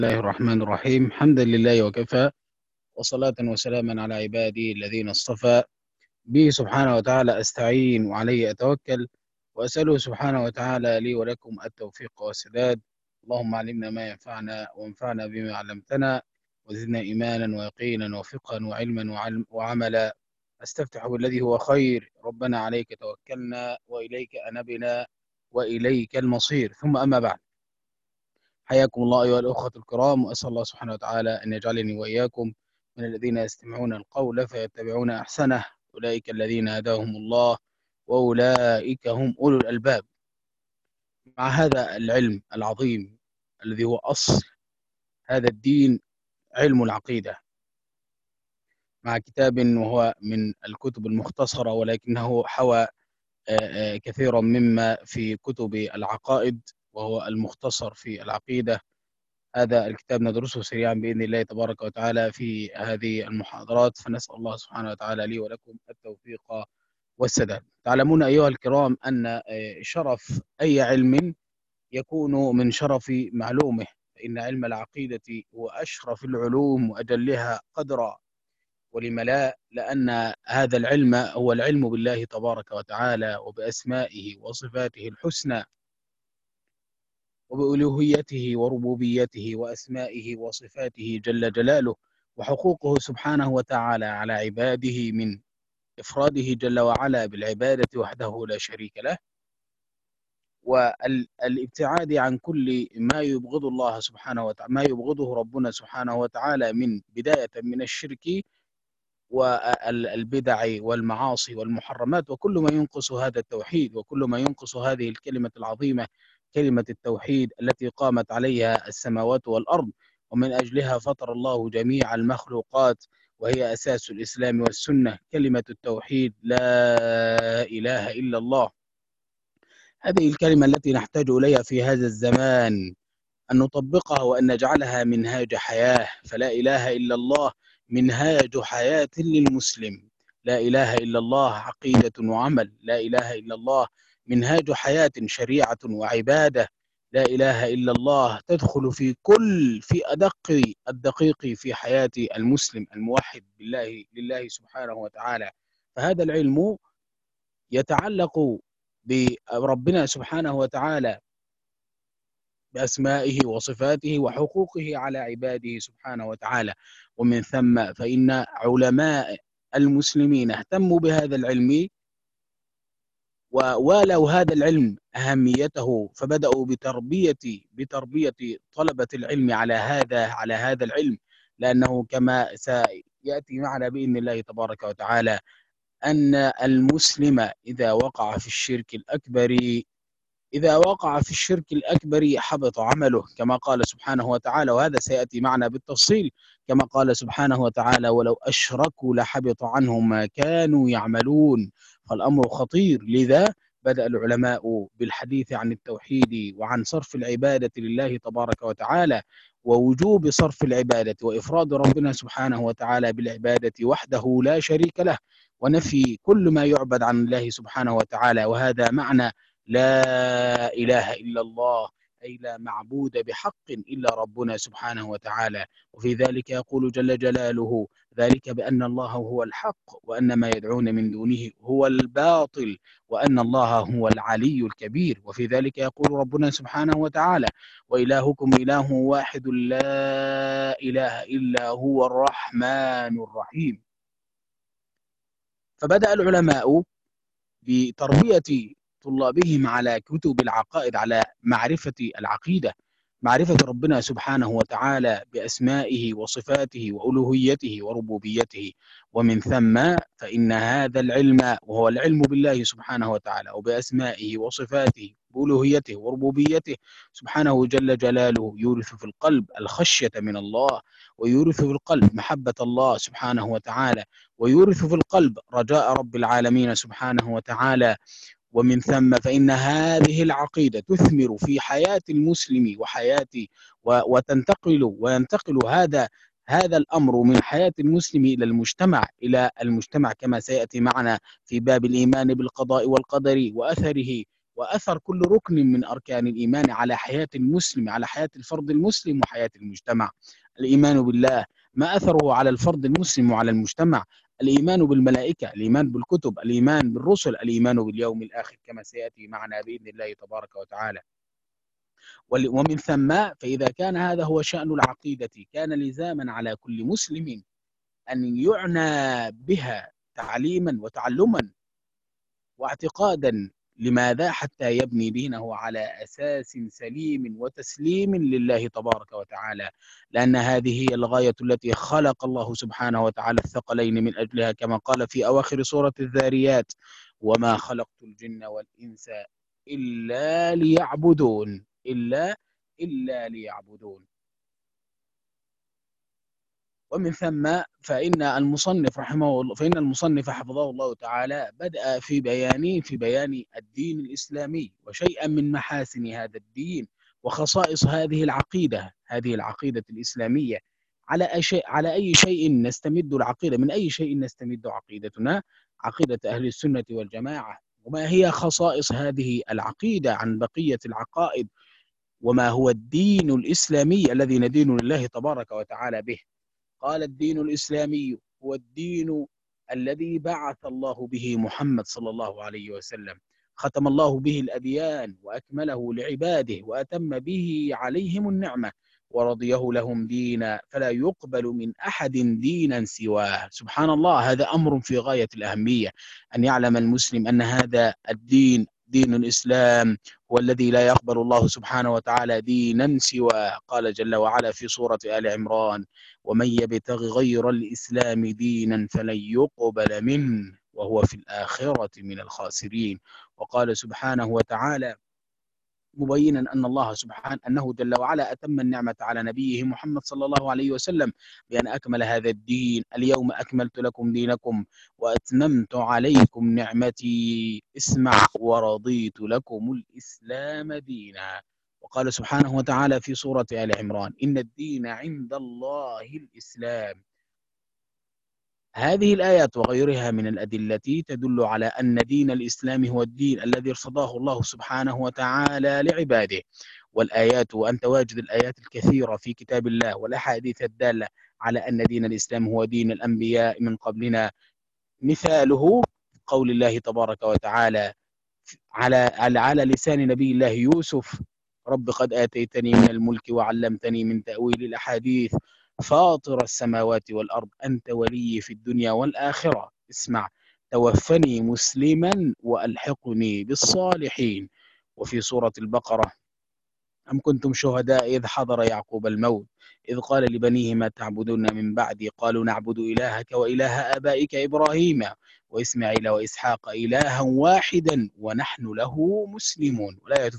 الله الرحمن الرحيم. حمدا لله وكفى، وصلاة وسلاما على عبادي الذين اصطفى. به سبحانه وتعالى أستعين وعليه أتوكل، وأسأله سبحانه وتعالى لي ولكم التوفيق والسداد. اللهم علمنا ما ينفعنا وانفعنا بما علمتنا، وزدنا إيمانا ويقينا وفقها وعلما وعملا. أستفتح بالذي هو خير. ربنا عليك توكلنا وإليك أنبنا وإليك المصير، ثم أما بعد. حياكم الله أيها الأخوة الكرام، وأسأل الله سبحانه وتعالى أن يجعلني وإياكم من الذين يستمعون القول فيتبعون أحسنه. أولئك الذين هداهم الله وأولئك هم أولو الألباب. مع هذا العلم العظيم الذي هو أصل هذا الدين، علم العقيدة، مع كتاب وهو من الكتب المختصرة ولكنه حوى كثيرا مما في كتب العقائد، وهو المختصر في العقيدة. هذا الكتاب ندرسه سريعا بإذن الله تبارك وتعالى في هذه المحاضرات، فنسأل الله سبحانه وتعالى لي ولكم التوفيق والسداد. تعلمون أيها الكرام أن شرف أي علم يكون من شرف معلومه، فإن علم العقيدة هو أشرف العلوم وأجلها قدرا. ولم لا؟ لأن هذا العلم هو العلم بالله تبارك وتعالى وبأسمائه وصفاته الحسنى، وبألوهيته وربوبيته وأسمائه وصفاته جل جلاله، وحقوقه سبحانه وتعالى على عباده من إفراده جل وعلا بالعبادة وحده لا شريك له، والابتعاد عن كل ما يبغض الله سبحانه وتعالى، ما يبغضه ربنا سبحانه وتعالى، من بداية من الشرك والبدع والمعاصي والمحرمات، وكل ما ينقص هذا التوحيد، وكل ما ينقص هذه الكلمة العظيمة، كلمة التوحيد التي قامت عليها السماوات والأرض، ومن أجلها فطر الله جميع المخلوقات، وهي أساس الإسلام والسنة، كلمة التوحيد، لا إله إلا الله. هذه الكلمة التي نحتاج إليها في هذا الزمان، أن نطبقها وأن نجعلها منهاج حياة. فلا إله إلا الله منهاج حياة للمسلم. لا إله إلا الله عقيدة وعمل. لا إله إلا الله منهاج حياة، شريعة وعبادة. لا إله إلا الله تدخل في أدق الدقيق في حياة المسلم الموحد بالله لله سبحانه وتعالى. فهذا العلم يتعلق بربنا سبحانه وتعالى، بأسمائه وصفاته وحقوقه على عباده سبحانه وتعالى. ومن ثم فإن علماء المسلمين اهتموا بهذا العلم ووالوا هذا العلم أهميته، فبدأوا بتربية طلبة العلم على هذا العلم، لأنه كما سيأتي معنا بإذن الله تبارك وتعالى أن المسلم إذا وقع في الشرك الأكبر حبط عمله، كما قال سبحانه وتعالى، وهذا سيأتي معنا بالتفصيل، كما قال سبحانه وتعالى: ولو أشركوا لحبط عنهم ما كانوا يعملون. فالأمر خطير. لذا بدأ العلماء بالحديث عن التوحيد وعن صرف العبادة لله تبارك وتعالى، ووجوب صرف العبادة وإفراد ربنا سبحانه وتعالى بالعبادة وحده لا شريك له، ونفي كل ما يعبد عن الله سبحانه وتعالى. وهذا معنى لا إله إلا الله، أي لا معبود بحق إلا ربنا سبحانه وتعالى. وفي ذلك يقول جل جلاله: ذلك بأن الله هو الحق وأن ما يدعون من دونه هو الباطل وأن الله هو العلي الكبير. وفي ذلك يقول ربنا سبحانه وتعالى: وإلهكم إله واحد لا إله إلا هو الرحمن الرحيم. فبدأ العلماء بتربية طلابهم على كتب العقائد، على معرفة العقيدة، معرفة ربنا سبحانه وتعالى بأسمائه وصفاته وألوهيته وربوبيته. ومن ثم فإن هذا العلم، وهو العلم بالله سبحانه وتعالى وبأسمائه وصفاته وألوهيته وربوبيته سبحانه جل جلاله، يورث في القلب الخشية من الله، ويورث في القلب محبة الله سبحانه وتعالى، ويورث في القلب رجاء رب العالمين سبحانه وتعالى. ومن ثم فإن هذه العقيدة تثمر في حياة المسلم وينتقل هذا الأمر من حياة المسلم إلى المجتمع كما سيأتي معنا في باب الإيمان بالقضاء والقدر وأثره وأثر كل ركن من أركان الإيمان على حياة المسلم، على حياة الفرد المسلم وحياة المجتمع. الإيمان بالله ما أثره على الفرد المسلم وعلى المجتمع. الإيمان بالملائكة، الإيمان بالكتب، الإيمان بالرسل، الإيمان باليوم الآخر كما سيأتي معنا بإذن الله تبارك وتعالى. ومن ثم فإذا كان هذا هو شأن العقيدة، كان لزاما على كل مسلم أن يعنى بها تعليما وتعلما واعتقادا. لماذا؟ حتى يبني دينه على أساس سليم وتسليم لله تبارك وتعالى، لأن هذه هي الغاية التي خلق الله سبحانه وتعالى الثقلين من أجلها، كما قال في أواخر سورة الذاريات: وما خلقت الجن والإنس إلا ليعبدون، إلا ليعبدون. ومن ثم فإن المصنف حفظه الله تعالى بدأ في بيان الدين الإسلامي وشيئا من محاسن هذا الدين وخصائص هذه العقيدة الإسلامية. على أي شيء نستمد العقيدة، من أي شيء نستمد عقيدتنا؟ عقيدة أهل السنة والجماعة. وما هي خصائص هذه العقيدة عن بقية العقائد؟ وما هو الدين الإسلامي الذي ندين لله تبارك وتعالى به؟ قال: الدين الإسلامي هو الدين الذي بعث الله به محمد صلى الله عليه وسلم، ختم الله به الأديان وأكمله لعباده وأتم به عليهم النعمة ورضيه لهم دينا فلا يقبل من أحد دينا سواه. سبحان الله، هذا أمر في غاية الأهمية، أن يعلم المسلم أن هذا الدين، دين الإسلام، هو الذي لا يقبل الله سبحانه وتعالى دينا سواه. قال جل وعلا في سورة آل عمران: ومن يبتغ غير الإسلام دينا فلن يقبل منه وهو في الآخرة من الخاسرين. وقال سبحانه وتعالى مبينا أنه جل وعلا أتم النعمة على نبيه محمد صلى الله عليه وسلم بأن أكمل هذا الدين: اليوم أكملت لكم دينكم وأتممت عليكم نعمتي، اسمع، ورضيت لكم الإسلام دينا. وقال سبحانه وتعالى في سورة آل عمران: إن الدين عند الله الإسلام. هذه الآيات وغيرها من الأدلة تدل على أن دين الإسلام هو الدين الذي ارتضاه الله سبحانه وتعالى لعباده. والآيات، وأنت واجد الآيات الكثيرة في كتاب الله والأحاديث الدالة على أن دين الإسلام هو دين الأنبياء من قبلنا. مثاله قول الله تبارك وتعالى على لسان نبي الله يوسف: رب قد آتيتني من الملك وعلمتني من تأويل الأحاديث فاطر السماوات والأرض أنت ولي في الدنيا والآخرة، اسمع، توفني مسلما وألحقني بالصالحين. وفي سورة البقرة: أم كنتم شهداء إذ حضر يعقوب الموت إذ قال لبنيه ما تعبدون من بعدي قالوا نعبد إلهك وإله آبائك إبراهيم وإسماعيل وإسحاق إلها واحدا ونحن له مسلمون.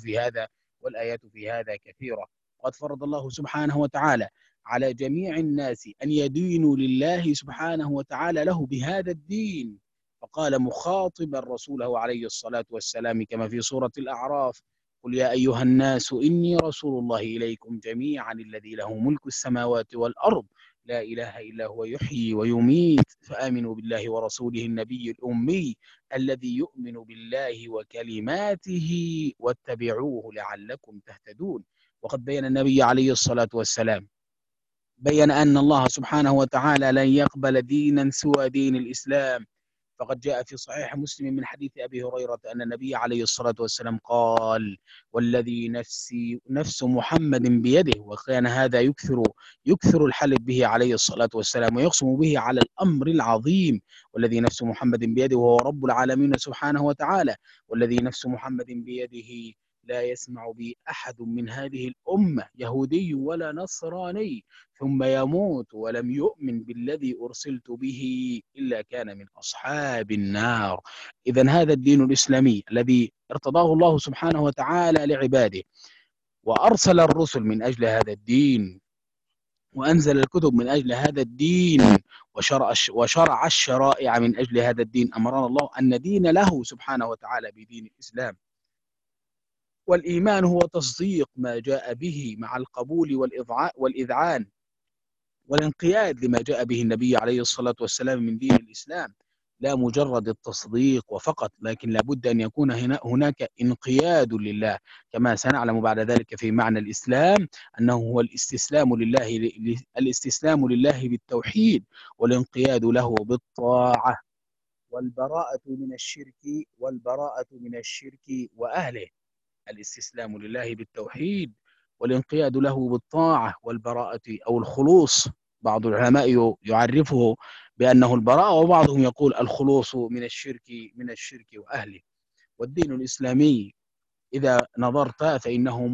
والآيات في هذا كثيرة. وقد فرض الله سبحانه وتعالى على جميع الناس أن يدينوا لله سبحانه وتعالى له بهذا الدين، فقال مخاطبا رسوله عليه الصلاة والسلام كما في سورة الأعراف: قل يا أيها الناس إني رسول الله إليكم جميعا الذي له ملك السماوات والأرض لا إله إلا هو يحيي ويميت فآمنوا بالله ورسوله النبي الأمي الذي يؤمن بالله وكلماته واتبعوه لعلكم تهتدون. وقد بين النبي عليه الصلاة والسلام بين أن الله سبحانه وتعالى لن يقبل دينا سوى دين الإسلام. فقد جاء في صحيح مسلم من حديث أبي هريرة أن النبي عليه الصلاة والسلام قال: والذي نفس محمد بيده. وكان هذا يكثر الحلف به عليه الصلاة والسلام ويقسم به على الأمر العظيم: والذي نفس محمد بيده وهو رب العالمين سبحانه وتعالى، والذي نفس محمد بيده لا يسمع بي أحد من هذه الأمة يهودي ولا نصراني ثم يموت ولم يؤمن بالذي أرسلت به إلا كان من أصحاب النار. إذن هذا الدين الإسلامي الذي ارتضاه الله سبحانه وتعالى لعباده، وأرسل الرسل من أجل هذا الدين، وأنزل الكتب من أجل هذا الدين، وشرع الشرائع من أجل هذا الدين. أمرنا الله أن ندين له سبحانه وتعالى بدين الإسلام. والإيمان هو تصديق ما جاء به مع القبول والإذعان والانقياد لما جاء به النبي عليه الصلاة والسلام من دين الإسلام. لا مجرد التصديق وفقط، لكن لابد أن يكون هناك انقياد لله، كما سنعلم بعد ذلك في معنى الإسلام أنه هو الاستسلام لله بالتوحيد، والانقياد له بالطاعة، والبراءة من الشرك وأهله. الاستسلام لله بالتوحيد، والانقياد له بالطاعة، والبراءة أو الخلوص. بعض العلماء يعرفه بأنه البراءة، وبعضهم يقول الخلوص من الشرك وأهله. والدين الإسلامي إذا نظرت فإنه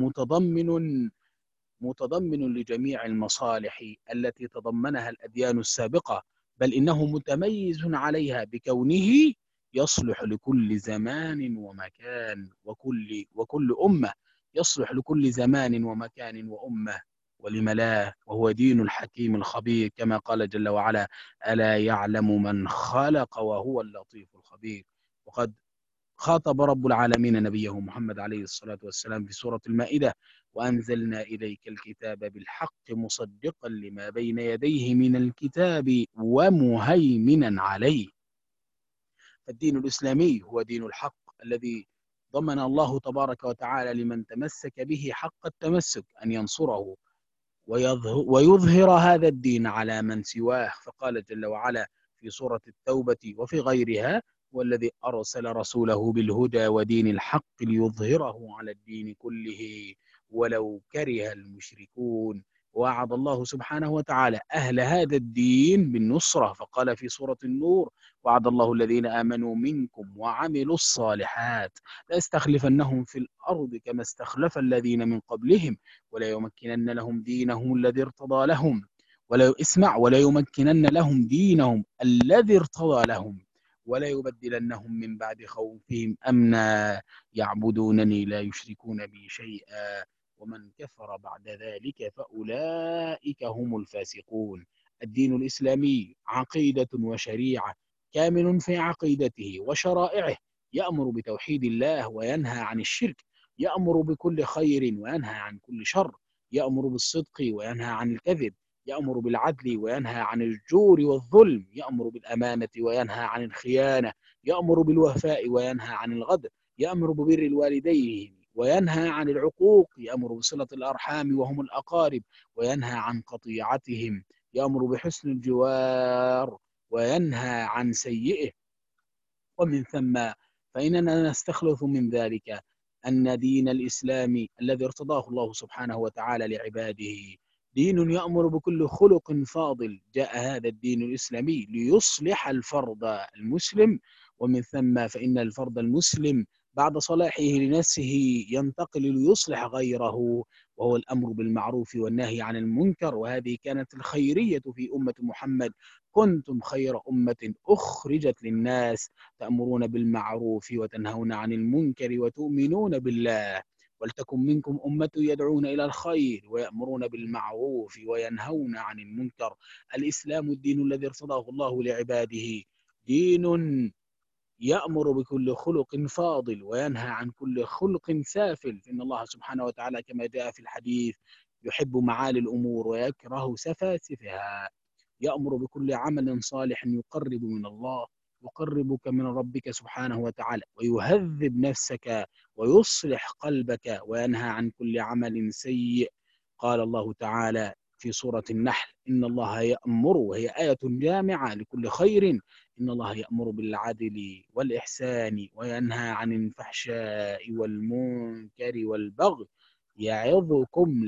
متضمن لجميع المصالح التي تضمنها الأديان السابقة، بل إنه متميز عليها بكونه يصلح لكل زمان ومكان وكل أمة، يصلح لكل زمان ومكان وأمة. ولم لا، وهو دين الحكيم الخبير، كما قال جل وعلا: ألا يعلم من خلق وهو اللطيف الخبير. وقد خاطب رب العالمين نبيه محمد عليه الصلاة والسلام في سورة المائدة: وأنزلنا إليك الكتاب بالحق مصدقا لما بين يديه من الكتاب ومهيمنا عليه. فالدين الإسلامي هو دين الحق الذي ضمن الله تبارك وتعالى لمن تمسك به حق التمسك أن ينصره ويظهر هذا الدين على من سواه. فقال جل وعلا في سورة التوبة وفي غيرها: والذي أرسل رسوله بالهدى ودين الحق ليظهره على الدين كله ولو كره المشركون. وعد الله سبحانه وتعالى أهل هذا الدين بالنصرة، فقال في سورة النور: وعد الله الذين آمنوا منكم وعملوا الصالحات ليستخلفنهم في الأرض كما استخلف الذين من قبلهم ولا يمكنن لهم دينهم الذي ارتضى لهم ولا يمكنن لهم دينهم الذي ارتضى لهم ولا يبدلنهم من بعد خوفهم أمنا يعبدونني لا يشركون بي شيئا ومن كفر بعد ذلك فأولئك هم الفاسقون. الدين الإسلامي عقيدة وشريعة، كامل في عقيدته وشرائعه، يأمر بتوحيد الله وينهى عن الشرك، يأمر بكل خير وينهى عن كل شر، يأمر بالصدق وينهى عن الكذب، يأمر بالعدل وينهى عن الجور والظلم، يأمر بالأمانة وينهى عن الخيانة، يأمر بالوفاء وينهى عن الغدر، يأمر ببر الوالدين وينهى عن العقوق، يأمر بصلة الأرحام وهم الأقارب وينهى عن قطيعتهم، يأمر بحسن الجوار وينهى عن سيئه. ومن ثم فإننا نستخلص من ذلك أن دين الإسلام الذي ارتضاه الله سبحانه وتعالى لعباده دين يأمر بكل خلق فاضل. جاء هذا الدين الإسلامي ليصلح الفرد المسلم، ومن ثم فإن الفرد المسلم بعد صلاحه لنفسه ينتقل ليصلح غيره، وهو الأمر بالمعروف والنهي عن المنكر. وهذه كانت الخيرية في أمة محمد: كنتم خير أمة أخرجت للناس تأمرون بالمعروف وتنهون عن المنكر وتؤمنون بالله ولتكن منكم أمة يدعون إلى الخير ويأمرون بالمعروف وينهون عن المنكر. الإسلام الدين الذي ارتضاه الله لعباده، دين يأمر بكل خلق فاضل وينهى عن كل خلق سافل. إن الله سبحانه وتعالى كما جاء في الحديث يحب معالي الأمور ويكره سفاسفها. يأمر بكل عمل صالح يقرب من الله، يقربك من ربك سبحانه وتعالى، ويهذب نفسك ويصلح قلبك، وينهى عن كل عمل سيء. قال الله تعالى في سورة النحل: إن الله يأمر، وهي آية جامعة لكل خير: إن الله يأمر بالعدل والإحسان وينهى عن الفحشاء والمنكر والبغي يعظكم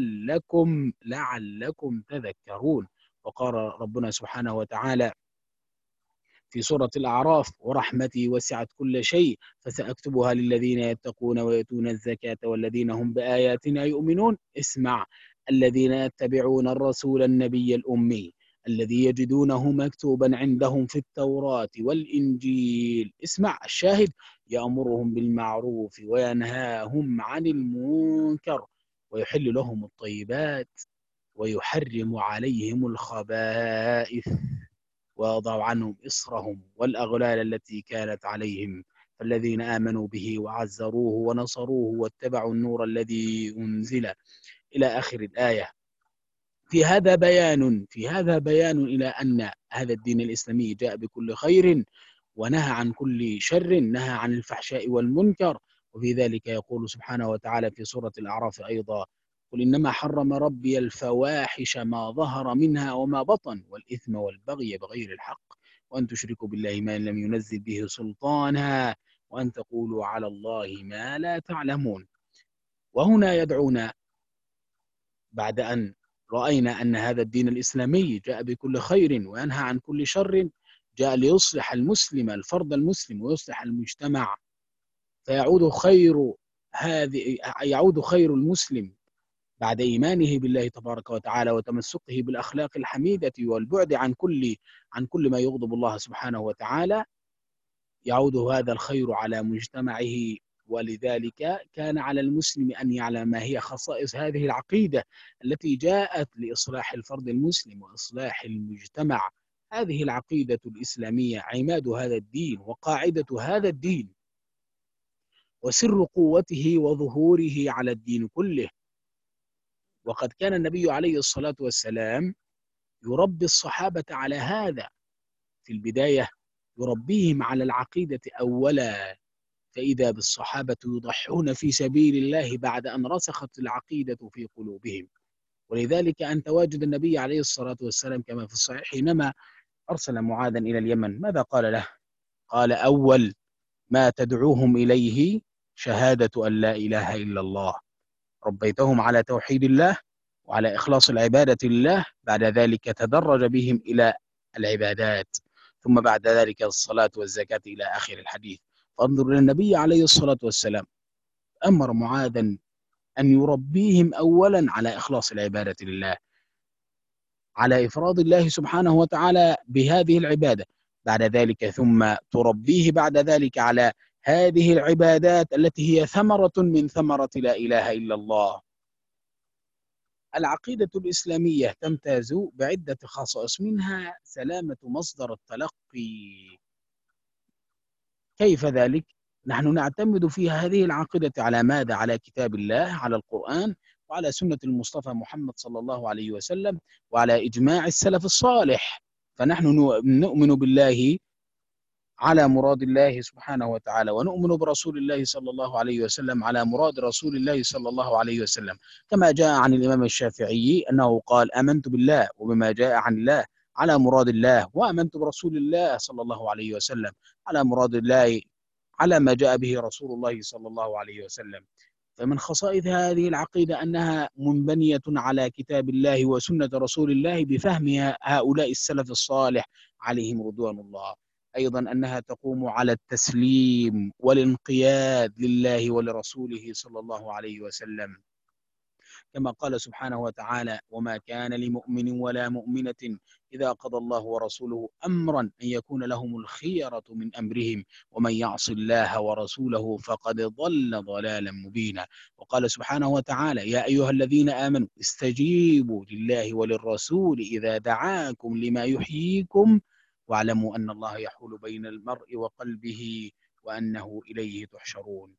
لعلكم تذكرون. وقال ربنا سبحانه وتعالى في سورة الأعراف: ورحمتي وسعت كل شيء فسأكتبها للذين يتقون ويؤتون الزكاة والذين هم بآياتنا يؤمنون. اسمع: الذين يتبعون الرسول النبي الأمي الذي يجدونه مكتوبا عندهم في التوراة والإنجيل. اسمع الشاهد: يأمرهم بالمعروف وينهاهم عن المنكر ويحل لهم الطيبات ويحرم عليهم الخبائث ويضع عنهم إصرهم والأغلال التي كانت عليهم. فالذين آمنوا به وعزروه ونصروه واتبعوا النور الذي أنزل إلى آخر الآية. في هذا بيان إلى أن هذا الدين الإسلامي جاء بكل خير ونهى عن كل شر، نهى عن الفحشاء والمنكر. وفي ذلك يقول سبحانه وتعالى في سورة الأعراف أيضا: قل إنما حرم ربي الفواحش ما ظهر منها وما بطن والإثم والبغي بغير الحق وأن تشركوا بالله ما لم ينزل به سلطانا وأن تقولوا على الله ما لا تعلمون. وهنا يدعونا بعد أن رأينا أن هذا الدين الإسلامي جاء بكل خير وينهى عن كل شر، جاء ليصلح المسلم الفرد المسلم ويصلح المجتمع، فيعود خير يعود خير المسلم بعد إيمانه بالله تبارك وتعالى وتمسكه بالأخلاق الحميدة والبعد عن كل ما يغضب الله سبحانه وتعالى، يعود هذا الخير على مجتمعه. ولذلك كان على المسلم أن يعلم ما هي خصائص هذه العقيدة التي جاءت لإصلاح الفرد المسلم وإصلاح المجتمع. هذه العقيدة الإسلامية عماد هذا الدين وقاعدة هذا الدين وسر قوته وظهوره على الدين كله. وقد كان النبي عليه الصلاة والسلام يربي الصحابة على هذا في البداية، يربيهم على العقيدة أولا، فإذا بالصحابة يضحون في سبيل الله بعد أن رسخت العقيدة في قلوبهم. ولذلك أن تواجد النبي عليه الصلاة والسلام كما في الصحيح حينما أرسل معاذا إلى اليمن ماذا قال له؟ قال: أول ما تدعوهم إليه شهادة أن لا إله إلا الله. ربيتهم على توحيد الله وعلى إخلاص العبادة لله، بعد ذلك تدرج بهم إلى العبادات، ثم بعد ذلك الصلاة والزكاة إلى آخر الحديث. فانظر إلى النبي عليه الصلاة والسلام أمر معاذا أن يربيهم أولا على إخلاص العبادة لله، على إفراد الله سبحانه وتعالى بهذه العبادة، بعد ذلك ثم تربيه بعد ذلك على هذه العبادات التي هي ثمرة من ثمرة لا إله إلا الله. العقيدة الإسلامية تمتاز بعدة خصائص، منها سلامة مصدر التلقي. كيف ذلك؟ نحن نعتمد في هذه العقيدة على ماذا؟ على كتاب الله، على القرآن، وعلى سنة المصطفى محمد صلى الله عليه وسلم، وعلى إجماع السلف الصالح. فنحن نؤمن بالله على مراد الله سبحانه وتعالى، ونؤمن برسول الله صلى الله عليه وسلم على مراد رسول الله صلى الله عليه وسلم، كما جاء عن الإمام الشافعي أنه قال: آمنت بالله وبما جاء عن الله على مراد الله، وآمنت برسول الله صلى الله عليه وسلم على مراد الله على ما جاء به رسول الله صلى الله عليه وسلم. فمن خصائص هذه العقيدة أنها منبنية على كتاب الله وسنة رسول الله بفهم هؤلاء السلف الصالح عليهم رضوان الله. أيضا أنها تقوم على التسليم والانقياد لله ولرسوله صلى الله عليه وسلم، كما قال سبحانه وتعالى: وما كان لمؤمن ولا مؤمنة إذا قضى الله ورسوله أمرا أن يكون لهم الخيرة من أمرهم ومن يعص الله ورسوله فقد ضل ضلالا مبينا. وقال سبحانه وتعالى: يا أيها الذين آمنوا استجيبوا لله وللرسول إذا دعاكم لما يحييكم واعلموا أن الله يحول بين المرء وقلبه وأنه إليه تحشرون.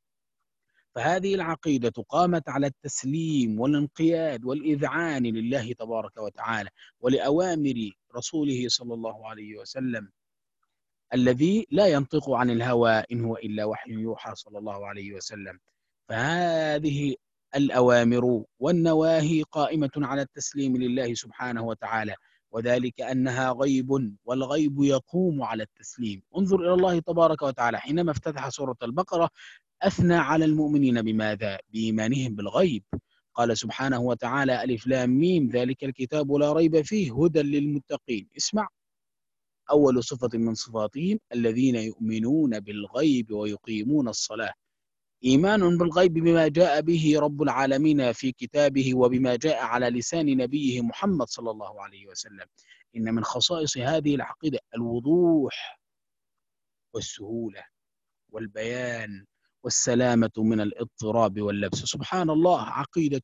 فهذه العقيدة قامت على التسليم والانقياد والإذعان لله تبارك وتعالى ولأوامر رسوله صلى الله عليه وسلم الذي لا ينطق عن الهوى إن هو إلا وحي يوحى صلى الله عليه وسلم. فهذه الأوامر والنواهي قائمة على التسليم لله سبحانه وتعالى، وذلك أنها غيب، والغيب يقوم على التسليم. انظر إلى الله تبارك وتعالى حينما افتتح سورة البقرة أثنى على المؤمنين بماذا؟ بإيمانهم بالغيب. قال سبحانه وتعالى: ألف لام ميم ذلك الكتاب لا ريب فيه هدى للمتقين. اسمع، أول صفة من صفاتهم الذين يؤمنون بالغيب ويقيمون الصلاة. إيمان بالغيب بما جاء به رب العالمين في كتابه وبما جاء على لسان نبيه محمد صلى الله عليه وسلم. إن من خصائص هذه العقيدة الوضوح والسهولة والبيان والسلامة من الاضطراب واللبس. سبحان الله، عقيدة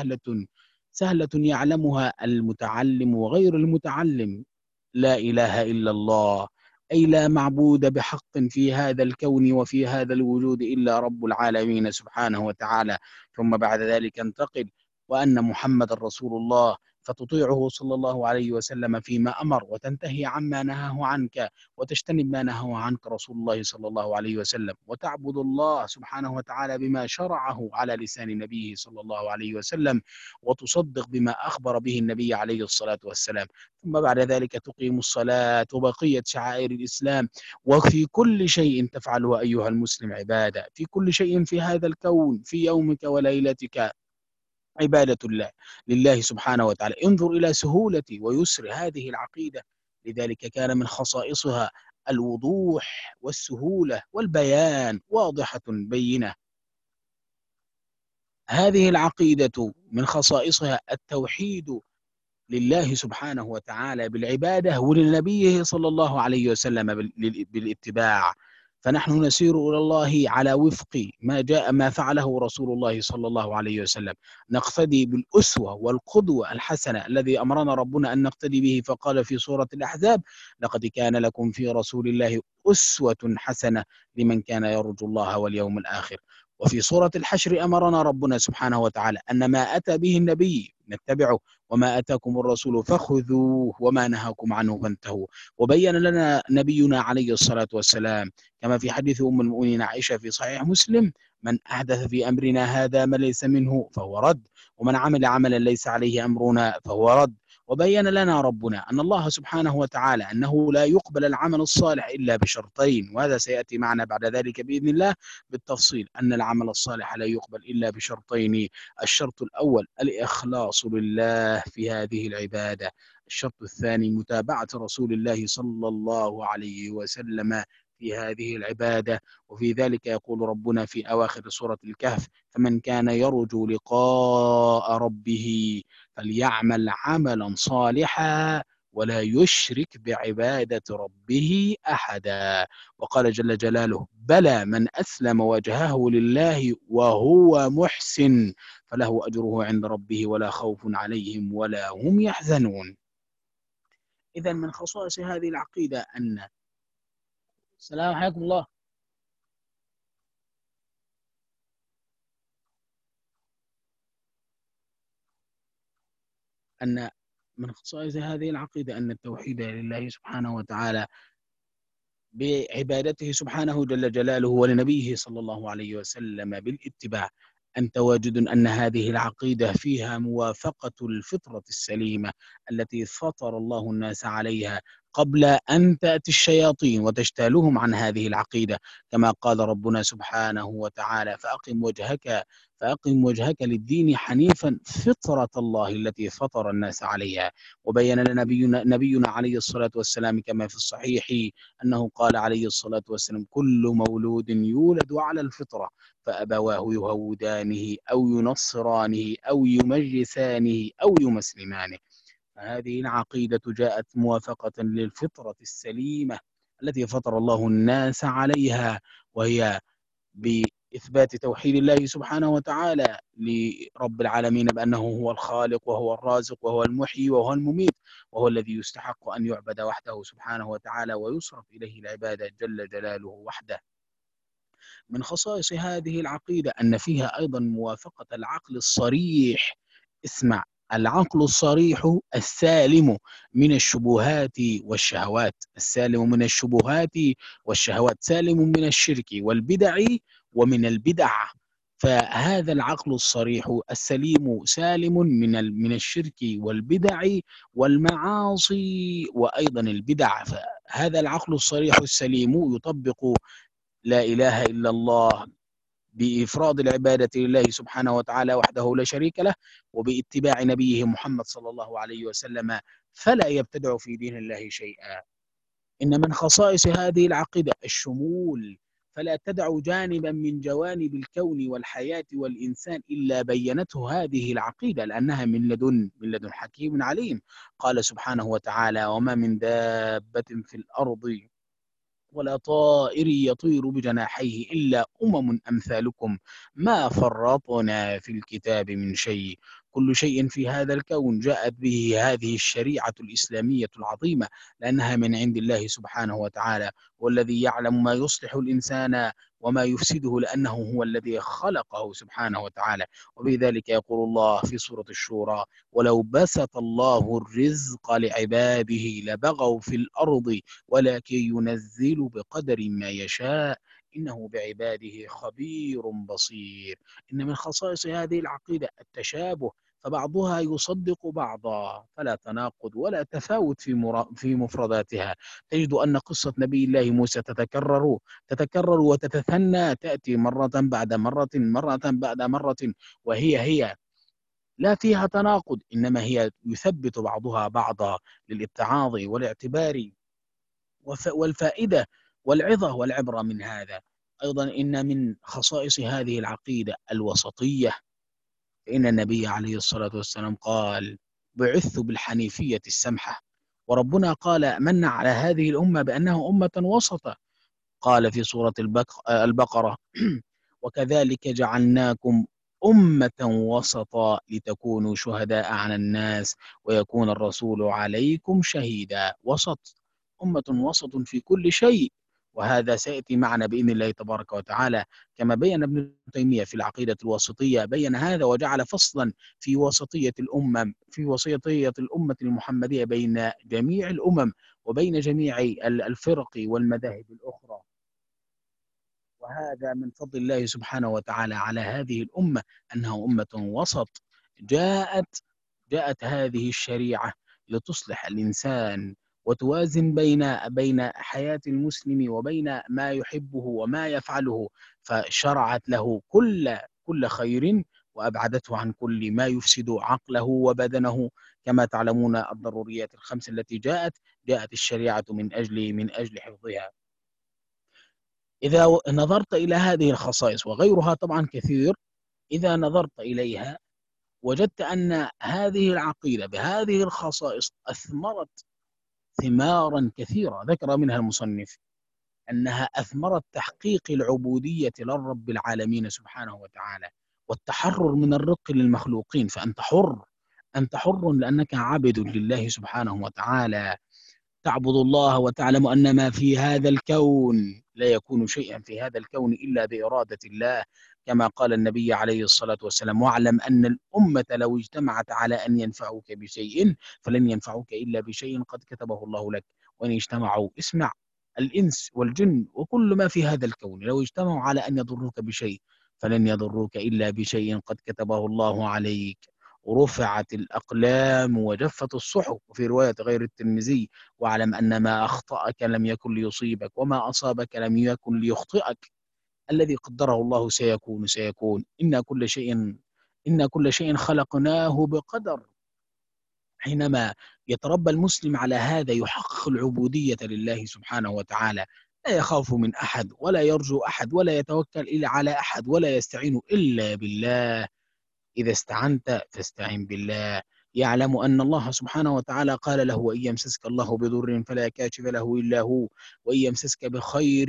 سهلة يعلمها المتعلم وغير المتعلم. لا إله إلا الله، أي لا معبود بحق في هذا الكون وفي هذا الوجود إلا رب العالمين سبحانه وتعالى. ثم بعد ذلك انتقل وأن محمد رسول الله، فتطيعه صلى الله عليه وسلم فيما أمر، وتنتهي عما نهاه عنك، وتجتنب ما نهاه عنك رسول الله صلى الله عليه وسلم، وتعبد الله سبحانه وتعالى بما شرعه على لسان نبيه صلى الله عليه وسلم، وتصدق بما أخبر به النبي عليه الصلاة والسلام. ثم بعد ذلك تقيم الصلاة وبقية شعائر الإسلام. وفي كل شيء تفعله أيها المسلم عبادة، في كل شيء في هذا الكون، في يومك وليلتك عبادة الله لله سبحانه وتعالى. انظر إلى سهولة ويسر هذه العقيدة. لذلك كان من خصائصها الوضوح والسهولة والبيان، واضحة بينة. هذه العقيدة من خصائصها التوحيد لله سبحانه وتعالى بالعبادة، ولنبيه صلى الله عليه وسلم بالاتباع. فنحن نسير إلى الله على وفق ما فعله رسول الله صلى الله عليه وسلم. نقتدي بالأسوة والقدوة الحسنة الذي أمرنا ربنا أن نقتدي به، فقال في سورة الأحزاب: لقد كان لكم في رسول الله أسوة حسنة لمن كان يرجو الله واليوم الآخر. وفي سورة الحشر أمرنا ربنا سبحانه وتعالى أن ما أتى به النبي نتبعه، وما أتاكم الرسول فخذوه وما نهاكم عنه فانتهوا. وبين لنا نبينا عليه الصلاة والسلام كما في حديث أم المؤمنين عائشة في صحيح مسلم: من أحدث في أمرنا هذا ما ليس منه فهو رد، ومن عمل عملا ليس عليه أمرنا فهو رد. وبين لنا ربنا أن الله سبحانه وتعالى أنه لا يقبل العمل الصالح إلا بشرطين، وهذا سيأتي معنا بعد ذلك بإذن الله بالتفصيل، أن العمل الصالح لا يقبل إلا بشرطين: الشرط الأول الإخلاص لله في هذه العبادة، الشرط الثاني متابعة رسول الله صلى الله عليه وسلم في هذه العبادة. وفي ذلك يقول ربنا في أواخر سورة الكهف: فمن كان يرجو لقاء ربه فليعمل عملا صالحا ولا يشرك بعبادة ربه أحدا. وقال جل جلاله: بلى من أسلم وجهه لله وهو محسن فله أجره عند ربه ولا خوف عليهم ولا هم يحزنون. إذا من خصائص هذه العقيدة أن السلام عليكم الله أن من خصائص هذه العقيدة أن التوحيد لله سبحانه وتعالى بعبادته سبحانه جل جلاله ولنبيه صلى الله عليه وسلم بالاتباع. أنت واجد أن هذه العقيدة فيها موافقة الفطرة السليمة التي فطر الله الناس عليها قبل أن تأتي الشياطين وتجتالهم عن هذه العقيدة، كما قال ربنا سبحانه وتعالى: فأقم وجهك للدين حنيفا فطرة الله التي فطر الناس عليها. وبين لنا نبينا عليه الصلاة والسلام كما في الصحيح أنه قال عليه الصلاة والسلام: كل مولود يولد على الفطرة فأبواه يهودانه أو ينصرانه أو يمجسانه أو يمسلمانه. فهذه العقيدة جاءت موافقة للفطرة السليمة التي فطر الله الناس عليها، وهي بإثبات توحيد الله سبحانه وتعالى لرب العالمين بأنه هو الخالق وهو الرازق وهو المحيي وهو المميت، وهو الذي يستحق أن يعبد وحده سبحانه وتعالى ويصرف إليه العبادة جل جلاله وحده. من خصائص هذه العقيدة أن فيها أيضا موافقة العقل الصريح. اسمع: العقل الصريح السالم من الشبهات والشهوات، السالم من الشبهات والشهوات، سالم من الشرك والبدع ومن البدع. فهذا العقل الصريح السليم سالم من الشرك والبدع والمعاصي وأيضا البدع. فهذا العقل الصريح السليم يطبق لا إله إلا الله بإفراد العبادة لله سبحانه وتعالى وحده لا شريك له، وباتباع نبيه محمد صلى الله عليه وسلم، فلا يبتدع في دين الله شيئا. إن من خصائص هذه العقيدة الشمول، فلا تدع جانبا من جوانب الكون والحياة والإنسان إلا بينته هذه العقيدة، لأنها من لدن حكيم عليم. قال سبحانه وتعالى: وما من دابة في الأرض ولا طائر يطير بجناحيه إلا أمم أمثالكم ما فرطنا في الكتاب من شيء كل شيء في هذا الكون جاءت به هذه الشريعة الإسلامية العظيمة، لأنها من عند الله سبحانه وتعالى، والذي يعلم ما يصلح الإنسان وما يفسده، لأنه هو الذي خلقه سبحانه وتعالى. وبذلك يقول الله في سورة الشورى: ولو بسط الله الرزق لعباده لبغوا في الأرض ولكن ينزل بقدر ما يشاء إنه بعباده خبير بصير. إن من خصائص هذه العقيدة التشابه، فبعضها يصدق بعضا، فلا تناقض ولا تفاوت في مفرداتها. تجد أن قصة نبي الله موسى تتكرر وتتثنى، تأتي مرة بعد مرة، مرة بعد مرة، وهي لا فيها تناقض، إنما هي يثبت بعضها بعضا للاتعاظ والاعتبار والفائدة والعظة والعبرة من هذا. أيضا إن من خصائص هذه العقيدة الوسطية، فإن النبي عليه الصلاة والسلام قال: بعثت بالحنيفية السمحة. وربنا قال من على هذه الأمة بأنها أمة وسطة، قال في سورة البقرة: وكذلك جعلناكم أمة وسطا لتكونوا شهداء على الناس ويكون الرسول عليكم شهيدا. وسط، أمة وسط في كل شيء. وهذا سيأتي معنا بإذن الله تبارك وتعالى، كما بين ابن تيمية في العقيدة الوسطية، بين هذا وجعل فصلا في وسطية الأمة المحمدية بين جميع الأمم وبين جميع الفرق والمذاهب الأخرى. وهذا من فضل الله سبحانه وتعالى على هذه الأمة، أنها أمة وسط. جاءت جاءت هذه الشريعة لتصلح الإنسان وتوازن بين حياة المسلم وبين ما يحبه وما يفعله، فشرعت له كل خير، وأبعدته عن كل ما يفسد عقله وبدنه. كما تعلمون الضروريات الخمس التي جاءت الشريعة من أجل حفظها. إذا نظرت إلى هذه الخصائص وغيرها طبعا كثير، إذا نظرت إليها وجدت أن هذه العقيدة بهذه الخصائص أثمرت ثمارا كثيرة، ذكر منها المصنف أنها أثمرت تحقيق العبودية للرب العالمين سبحانه وتعالى، والتحرر من الرق للمخلوقين. فأنت حر، أنت حر لأنك عبد لله سبحانه وتعالى، تعبد الله وتعلم أن ما في هذا الكون لا يكون شيئا في هذا الكون إلا بإرادة الله، كما قال النبي عليه الصلاة والسلام: واعلم أن الأمة لو اجتمعت على أن ينفعوك بشيء فلن ينفعوك إلا بشيء قد كتبه الله لك، وإن اجتمعوا، اسمع، الإنس والجن وكل ما في هذا الكون لو اجتمعوا على أن يضروك بشيء فلن يضروك إلا بشيء قد كتبه الله عليك. رفعت الأقلام وجفت الصحف. وفي رواية غير الترمذي: واعلم أن ما أخطأك لم يكن ليصيبك وما أصابك لم يكن ليخطئك، الذي قدره الله سيكون. إن كل شيء خلقناه بقدر. حينما يتربى المسلم على هذا يحقق العبودية لله سبحانه وتعالى، لا يخاف من أحد ولا يرجو أحد ولا يتوكل إلا على أحد ولا يستعين إلا بالله. إذا استعنت فاستعن بالله. يعلم أن الله سبحانه وتعالى قال له: وإن يمسسك الله بضر فلا كاشف له إلا هو، وإن يمسسك بخير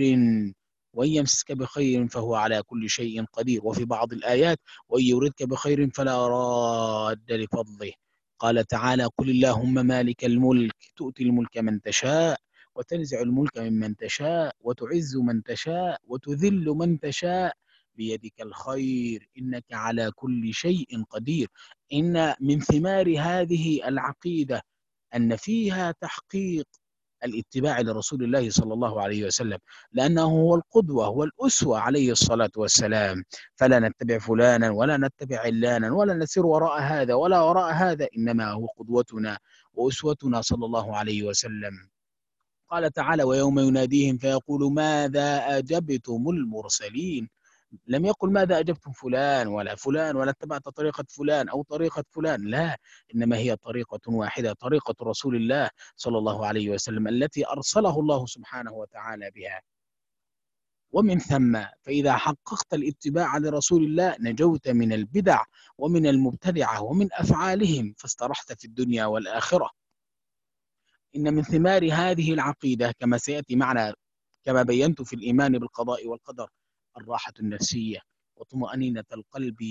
فهو على كل شيء قدير. وفي بعض الآيات: وإن يردك بخير فلا راد لفضله. قال تعالى: قل اللهم مالك الملك تؤتي الملك من تشاء وتنزع الملك ممن تشاء وتعز من تشاء وتذل من تشاء بيدك الخير إنك على كل شيء قدير. إن من ثمار هذه العقيدة أن فيها تحقيق الاتباع لرسول الله صلى الله عليه وسلم، لأنه هو القدوة والأسوة عليه الصلاة والسلام. فلا نتبع فلانا ولا نتبع علانا ولا نسير وراء هذا ولا وراء هذا، إنما هو قدوتنا وأسوتنا صلى الله عليه وسلم. قال تعالى: ويوم يناديهم فيقول ماذا أجبتم المرسلين. لم يقل ماذا أجبتم فلان ولا اتبعت طريقة فلان أو طريقة فلان، لا، إنما هي طريقة واحدة، طريقة رسول الله صلى الله عليه وسلم التي أرسله الله سبحانه وتعالى بها. ومن ثم فإذا حققت الاتباع لرسول الله نجوت من البدع ومن المبتدعة ومن أفعالهم، فاسترحت في الدنيا والآخرة. إن من ثمار هذه العقيدة كما سيأتي معنا، كما بينت في الإيمان بالقضاء والقدر، الراحة النفسية وطمأنينة القلب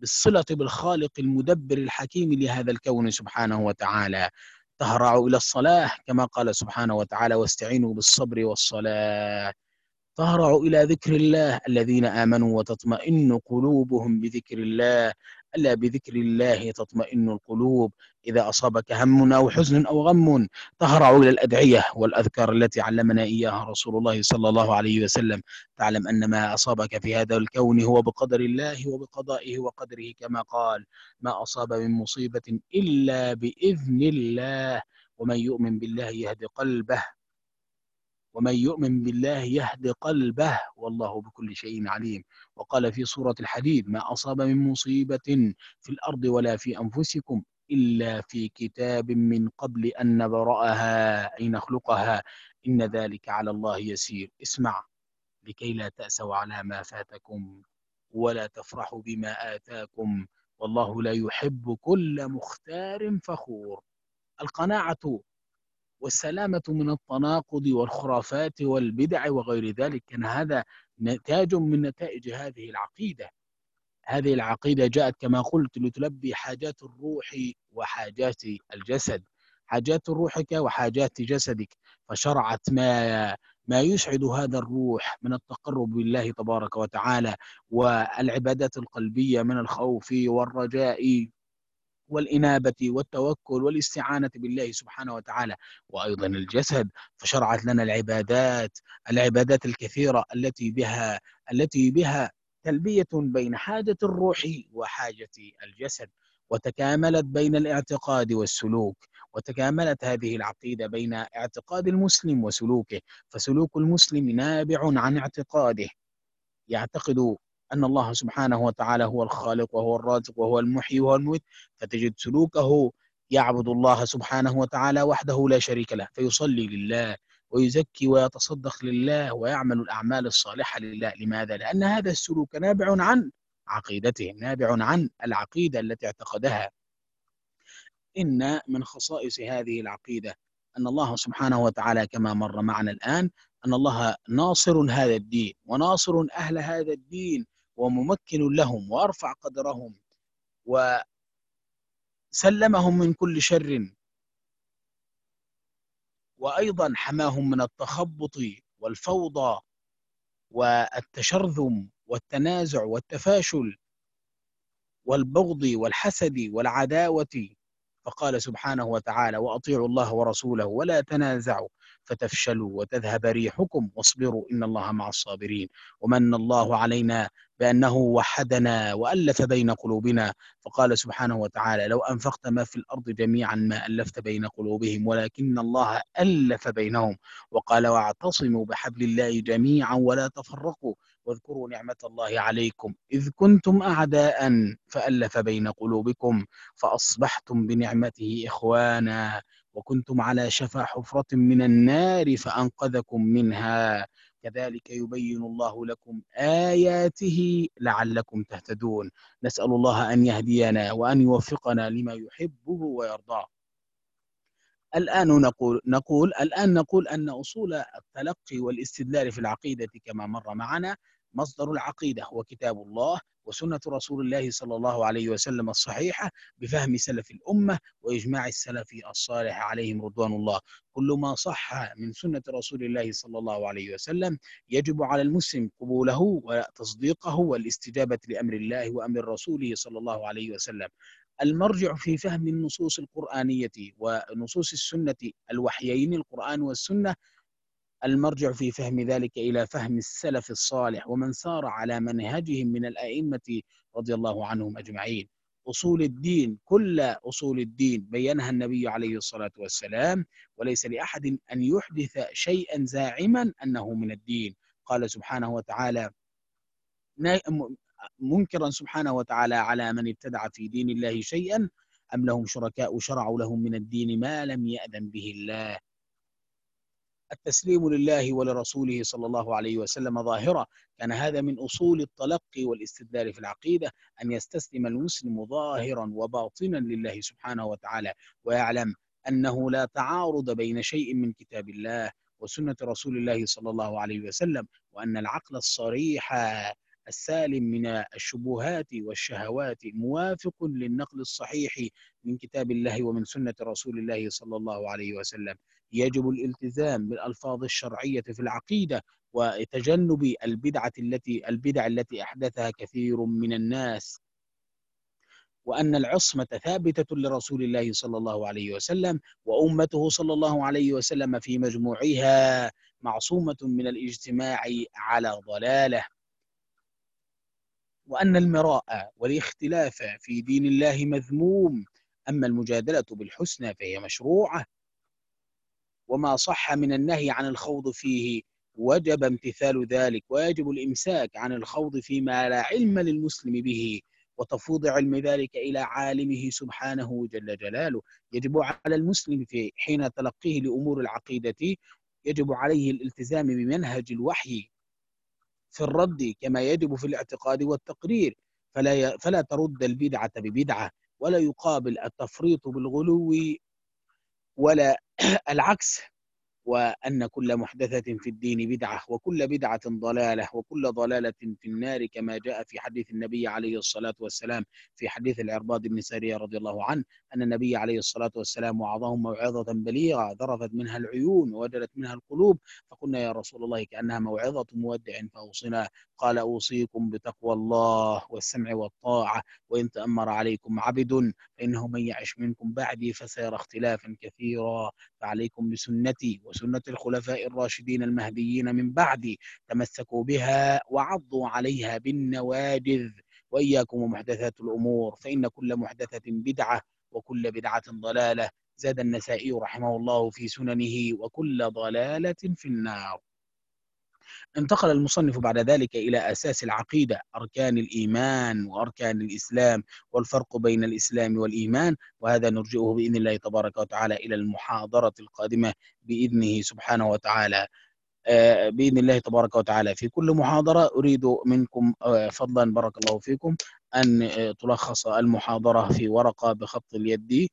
بالصلة بالخالق المدبر الحكيم لهذا الكون سبحانه وتعالى. تهرع إلى الصلاة كما قال سبحانه وتعالى: واستعينوا بالصبر والصلاة. تهرع إلى ذكر الله: الذين آمنوا وتطمئن قلوبهم بذكر الله، ألا بذكر الله تطمئن القلوب. إذا أصابك هم أو حزن أو غم تهرع إلى الأدعية والأذكار التي علمنا إياها رسول الله صلى الله عليه وسلم. تعلم أن ما أصابك في هذا الكون هو بقدر الله وبقضائه وقدره، كما قال: ما أصاب من مصيبة إلا بإذن الله، ومن يؤمن بالله يهد قلبه، ومن يؤمن بالله يهد قلبه، والله بكل شيء عليم. وقال في سورة الحديد: ما أصاب من مصيبة في الأرض ولا في أنفسكم إلا في كتاب من قبل أن نبرأها أي نخلقها، إن ذلك على الله يسير. اسمع: لكي لا تأسوا على ما فاتكم ولا تفرحوا بما آتاكم، والله لا يحب كل مختار فخور. القناعة والسلامة من التناقض والخرافات والبدع وغير ذلك، كان هذا نتاج من نتائج هذه العقيدة. هذه العقيدة جاءت كما قلت لتلبي حاجات الروح وحاجات الجسد، حاجات روحك وحاجات جسدك. فشرعت ما يسعد هذا الروح من التقرب بالله تبارك وتعالى، والعبادات القلبية من الخوف والرجاء والإنابة والتوكل والاستعانة بالله سبحانه وتعالى، وأيضا الجسد. فشرعت لنا العبادات الكثيرة التي بها تلبية بين حاجة الروح وحاجة الجسد، وتكاملت بين الاعتقاد والسلوك. وتكاملت هذه العقيدة بين اعتقاد المسلم وسلوكه، فسلوك المسلم نابع عن اعتقاده، يعتقد أن الله سبحانه وتعالى هو الخالق وهو الرازق وهو المحيي وهو المميت، فتجد سلوكه يعبد الله سبحانه وتعالى وحده لا شريك له، فيصلي لله ويزكي ويتصدق لله ويعمل الأعمال الصالحة لله. لماذا؟ لأن هذا السلوك نابع عن عقيدته، نابع عن العقيدة التي اعتقدها. إن من خصائص هذه العقيدة أن الله سبحانه وتعالى كما مر معنا الآن، أن الله ناصر هذا الدين وناصر أهل هذا الدين وممكن لهم وأرفع قدرهم وسلمهم من كل شر، وأيضا حماهم من التخبط والفوضى والتشرذم والتنازع والتفاشل والبغض والحسد والعداوة. فقال سبحانه وتعالى: وأطيعوا الله ورسوله ولا تنازعوا فتفشلوا وتذهب ريحكم واصبروا إن الله مع الصابرين. ومن الله علينا بأنه وحدنا وألف بين قلوبنا، فقال سبحانه وتعالى: لو أنفقت ما في الأرض جميعا ما ألفت بين قلوبهم ولكن الله ألف بينهم. وقال: واعتصموا بحبل الله جميعا ولا تفرقوا واذكروا نعمة الله عليكم إذ كنتم أعداء فألف بين قلوبكم فأصبحتم بنعمته إخوانا وكنتم على شفا حفرة من النار فأنقذكم منها كذلك يبين الله لكم آياته لعلكم تهتدون. نسأل الله أن يهدينا وأن يوفقنا لما يحبه ويرضاه. الآن نقول أن أصول التلقي والاستدلال في العقيدة كما مر معنا: مصدر العقيدة هو كتاب الله وسنة رسول الله صلى الله عليه وسلم الصحيحة بفهم سلف الأمة وإجماع السلف الصالح عليهم رضوان الله. كل ما صح من سنة رسول الله صلى الله عليه وسلم يجب على المسلم قبوله وتصديقه والاستجابة لأمر الله وأمر رسوله صلى الله عليه وسلم. المرجع في فهم النصوص القرآنية ونصوص السنة، الوحيين القرآن والسنة، المرجع في فهم ذلك إلى فهم السلف الصالح ومن سار على منهجهم من الأئمة رضي الله عنهم أجمعين. أصول الدين، كل أصول الدين بينها النبي عليه الصلاة والسلام، وليس لأحد أن يحدث شيئا زاعما أنه من الدين. قال سبحانه وتعالى منكرا سبحانه وتعالى على من ابتدع في دين الله شيئا: أم لهم شركاء شرعوا لهم من الدين ما لم يأذن به الله. التسليم لله ولرسوله صلى الله عليه وسلم ظاهرة. كان هذا من أصول التلقي والاستدلال في العقيدة، أن يستسلم المسلم ظاهرا وباطنا لله سبحانه وتعالى، ويعلم أنه لا تعارض بين شيء من كتاب الله وسنة رسول الله صلى الله عليه وسلم، وأن العقل الصريح السالم من الشبهات والشهوات موافق للنقل الصحيح من كتاب الله ومن سنة رسول الله صلى الله عليه وسلم. يجب الالتزام بالألفاظ الشرعية في العقيدة وتجنب البدع التي أحدثها كثير من الناس، وأن العصمة ثابتة لرسول الله صلى الله عليه وسلم، وأمته صلى الله عليه وسلم في مجموعها معصومة من الاجتماع على ضلالة، وأن المراء والاختلاف في دين الله مذموم، أما المجادلة بالحسنى فهي مشروعة، وما صح من النهي عن الخوض فيه وجب امتثال ذلك، ويجب الإمساك عن الخوض فيما لا علم للمسلم به، وتفويض علم ذلك إلى عالمه سبحانه جل جلاله. يجب على المسلم في حين تلقيه لأمور العقيدة يجب عليه الالتزام بمنهج الوحي في الرد كما يجب في الاعتقاد والتقرير، فلا ترد البدعة ببدعة، ولا يقابل التفريط بالغلو، ولا العكس، وأن كل محدثة في الدين بدعة، وكل بدعة ضلالة، وكل ضلالة في النار، كما جاء في حديث النبي عليه الصلاة والسلام، في حديث العرباض بن سارية رضي الله عنه، أن النبي عليه الصلاة والسلام وعظهم موعظة بليغة ذرفت منها العيون ووجلت منها القلوب، فقلنا يا رسول الله كأنها موعظة مودع فأوصنا، قال أوصيكم بتقوى الله والسمع والطاعة، وإن تأمر عليكم عبد فإنه من يعش منكم بعدي فسيرى اختلافا كثيرا، فعليكم بسنتي وسنة الخلفاء الراشدين المهديين من بعدي، تمسكوا بها وعضوا عليها بالنواجذ، وإياكم ومحدثات الأمور، فإن كل محدثة بدعة وكل بدعة ضلالة. زاد النسائي رحمه الله في سننه وكل ضلالة في النار. انتقل المصنف بعد ذلك إلى أساس العقيدة، أركان الإيمان وأركان الإسلام، والفرق بين الإسلام والإيمان، وهذا نرجئه بإذن الله تبارك وتعالى إلى المحاضرة القادمة بإذنه سبحانه وتعالى. بإذن الله تبارك وتعالى في كل محاضرة أريد منكم فضلا بارك الله فيكم أن تلخص المحاضرة في ورقة بخط اليد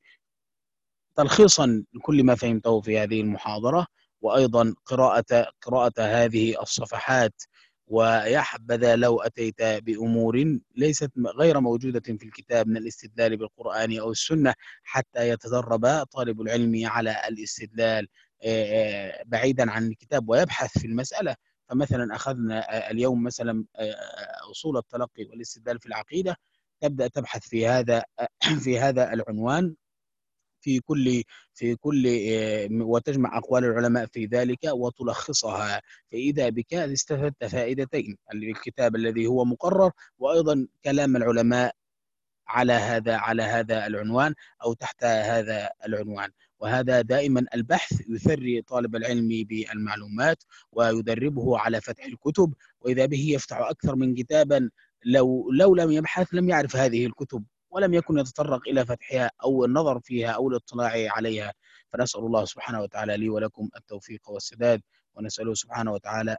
تلخيصا لكل ما فهمته في هذه المحاضرة، وأيضا قراءة هذه الصفحات، ويا حبذا لو أتيت بأمور ليست غير موجودة في الكتاب من الاستدلال بالقرآن أو السنة، حتى يتدرب طالب العلم على الاستدلال بعيدا عن الكتاب ويبحث في المسألة. فمثلا أخذنا اليوم مثلا أصول التلقي والاستدلال في العقيدة، تبدأ تبحث في هذا في هذا العنوان في كل وتجمع أقوال العلماء في ذلك وتلخصها، فإذا بك استفدت فائدتين: الكتاب الذي هو مقرر، وأيضا كلام العلماء على هذا العنوان أو تحت هذا العنوان. وهذا دائما البحث يثري طالب العلم بالمعلومات ويدربه على فتح الكتب، وإذا به يفتح أكثر من كتابا، لو لم يبحث لم يعرف هذه الكتب ولم يكن يتطرق إلى فتحها أو النظر فيها أو الاطلاع عليها. فنسأل الله سبحانه وتعالى لي ولكم التوفيق والسداد، ونسأله سبحانه وتعالى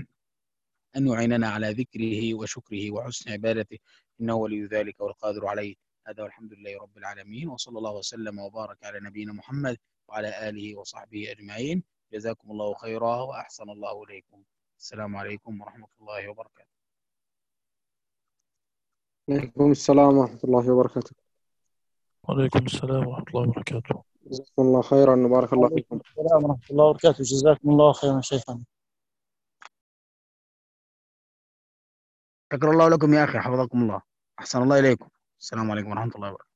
أن يعيننا على ذكره وشكره وحسن عبادته، إنه ولي ذلك والقادر عليه. هذا والحمد لله رب العالمين، وصلى الله وسلم وبارك على نبينا محمد وعلى آله وصحبه أجمعين. جزاكم الله خيرا وأحسن الله إليكم. السلام عليكم ورحمة الله وبركاته. عليكم السلام ورحمة الله وبركاته. وعليكم السلام ورحمة الله وبركاته. جزاكم الله خيرا وبارك الله وعليكم فيكم. السلام ورحمة الله وبركاته. جزاكم الله خيرا شيخنا. شكر الله لكم يا أخي، حفظكم الله، أحسن الله إليكم. السلام عليكم ورحمة الله وبركاته.